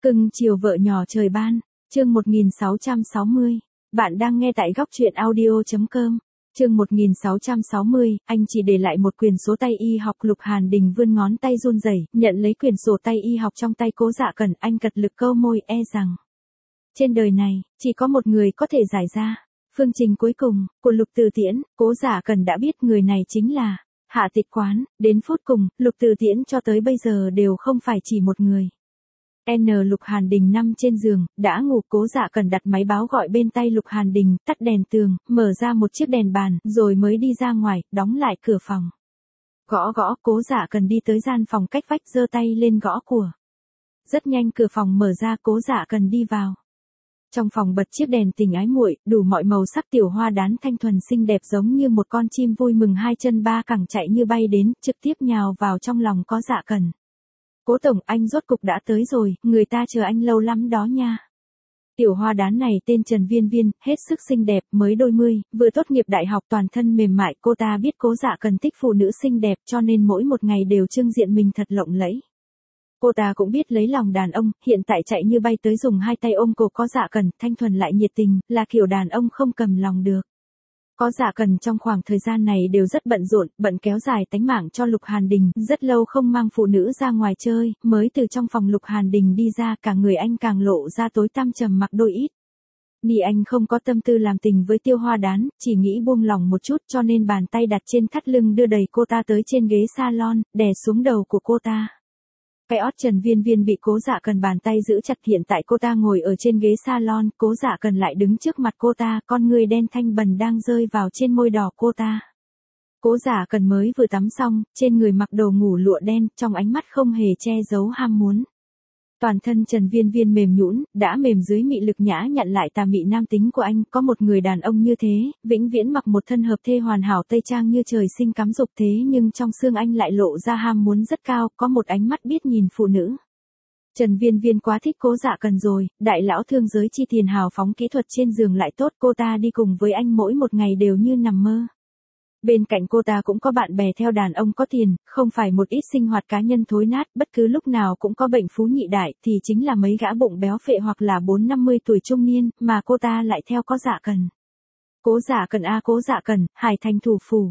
Cưng chiều vợ nhỏ trời ban, chương 1660. Bạn đang nghe tại góc truyện audio.com. Chương 1660, anh chỉ để lại một quyển sổ tay y học. Lục Hàn Đình vươn ngón tay run rẩy, nhận lấy quyển sổ tay y học trong tay Cố Dạ Cần, anh cật lực câu môi rằng trên đời này, chỉ có một người có thể giải ra phương trình cuối cùng của Lục Từ Tiễn. Cố Dạ Cần đã biết người này chính là Hạ Tịch Quán. Đến phút cùng, Lục Từ Tiễn cho tới bây giờ đều không phải chỉ một người. Lục Hàn Đình nằm trên giường, đã ngủ. Cố Dạ Cần đặt máy báo gọi bên tay Lục Hàn Đình, tắt đèn tường, mở ra một chiếc đèn bàn, rồi mới đi ra ngoài, đóng lại cửa phòng. Gõ gõ, Cố Dạ Cần đi tới gian phòng cách vách, giơ tay lên gõ cửa. Rất nhanh cửa phòng mở ra, Cố Dạ Cần đi vào. Trong phòng bật chiếc đèn tình ái muội, đủ mọi màu sắc tiểu hoa đán thanh thuần xinh đẹp giống như một con chim vui mừng hai chân ba cẳng chạy như bay đến, trực tiếp nhào vào trong lòng Cố Dạ Cần. Cố tổng, anh rốt cục đã tới rồi, người ta chờ anh lâu lắm đó nha. Tiểu hoa đán này tên Trần Viên Viên, hết sức xinh đẹp, mới đôi mươi, vừa tốt nghiệp đại học, toàn thân mềm mại. Cô ta biết Cố Dạ Cần thích phụ nữ xinh đẹp, cho nên mỗi một ngày đều trưng diện mình thật lộng lẫy. Cô ta cũng biết lấy lòng đàn ông, hiện tại chạy như bay tới dùng hai tay ôm cổ Cố Dạ Cần, thanh thuần lại nhiệt tình, là kiểu đàn ông không cầm lòng được. Cố Dạ Cần trong khoảng thời gian này đều rất bận rộn, bận kéo dài tánh mạng cho Lục Hàn Đình, rất lâu không mang phụ nữ ra ngoài chơi, mới từ trong phòng Lục Hàn Đình đi ra, cả người anh càng lộ ra tối tăm trầm mặc đôi ít. Ni anh không có tâm tư làm tình với Tiêu Hoa Đán, chỉ nghĩ buông lòng một chút, cho nên bàn tay đặt trên thắt lưng đưa đẩy cô ta tới trên ghế salon, đè xuống đầu của cô ta. Cái ót Trần Viên Viên bị Cố Dạ Cần bàn tay giữ chặt, hiện tại cô ta ngồi ở trên ghế salon, Cố Dạ Cần lại đứng trước mặt cô ta, con người đen thanh bần đang rơi vào trên môi đỏ cô ta. Cố Dạ Cần mới vừa tắm xong, trên người mặc đồ ngủ lụa đen, trong ánh mắt không hề che giấu ham muốn. Toàn thân Trần Viên Viên mềm nhũn, đã mềm dưới mị lực nhã nhặn lại tà mị nam tính của anh. Có một người đàn ông như thế, vĩnh viễn mặc một thân hợp thê hoàn hảo tây trang như trời sinh cắm dục, thế nhưng trong xương anh lại lộ ra ham muốn rất cao, có một ánh mắt biết nhìn phụ nữ. Trần Viên Viên quá thích Cố Dạ Cần rồi, đại lão thương giới chi tiền hào phóng, kỹ thuật trên giường lại tốt, cô ta đi cùng với anh mỗi một ngày đều như nằm mơ. Bên cạnh cô ta cũng có bạn bè theo đàn ông có tiền, không phải một ít sinh hoạt cá nhân thối nát, bất cứ lúc nào cũng có bệnh phú nhị đại, thì chính là mấy gã bụng béo phệ hoặc là 40-50 tuổi trung niên, mà cô ta lại theo Cố Dạ Cần. Cố Dạ Cần a, Cố Dạ Cần, Hải Thành thủ phủ.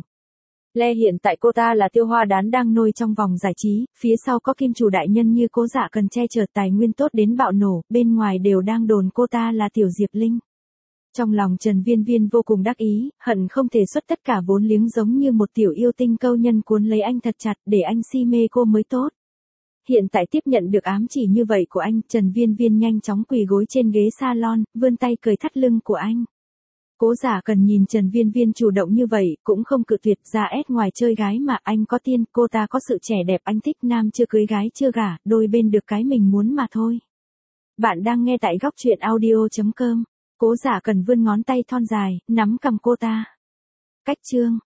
Hiện tại cô ta là Tiêu Hoa Đán đang nôi trong vòng giải trí, phía sau có kim chủ đại nhân như Cố Dạ Cần che chở, tài nguyên tốt đến bạo nổ, bên ngoài đều đang đồn cô ta là Tiểu Diệp Linh. Trong lòng Trần Viên Viên vô cùng đắc ý, hận không thể xuất tất cả vốn liếng giống như một tiểu yêu tinh câu nhân cuốn lấy anh thật chặt, để anh si mê cô mới tốt. Hiện tại tiếp nhận được ám chỉ như vậy của anh, Trần Viên Viên nhanh chóng quỳ gối trên ghế salon, vươn tay cởi thắt lưng của anh. Cố Dạ Cần nhìn Trần Viên Viên chủ động như vậy, cũng không cự tuyệt. Ra ép ngoài chơi gái mà, anh có tiên, cô ta có sự trẻ đẹp, anh thích nam chưa cưới gái chưa gả, đôi bên được cái mình muốn mà thôi. Bạn đang nghe tại góc truyện audio.com. Cố Dạ Cần vươn ngón tay thon dài, nắm cằm cô ta. Cách chương.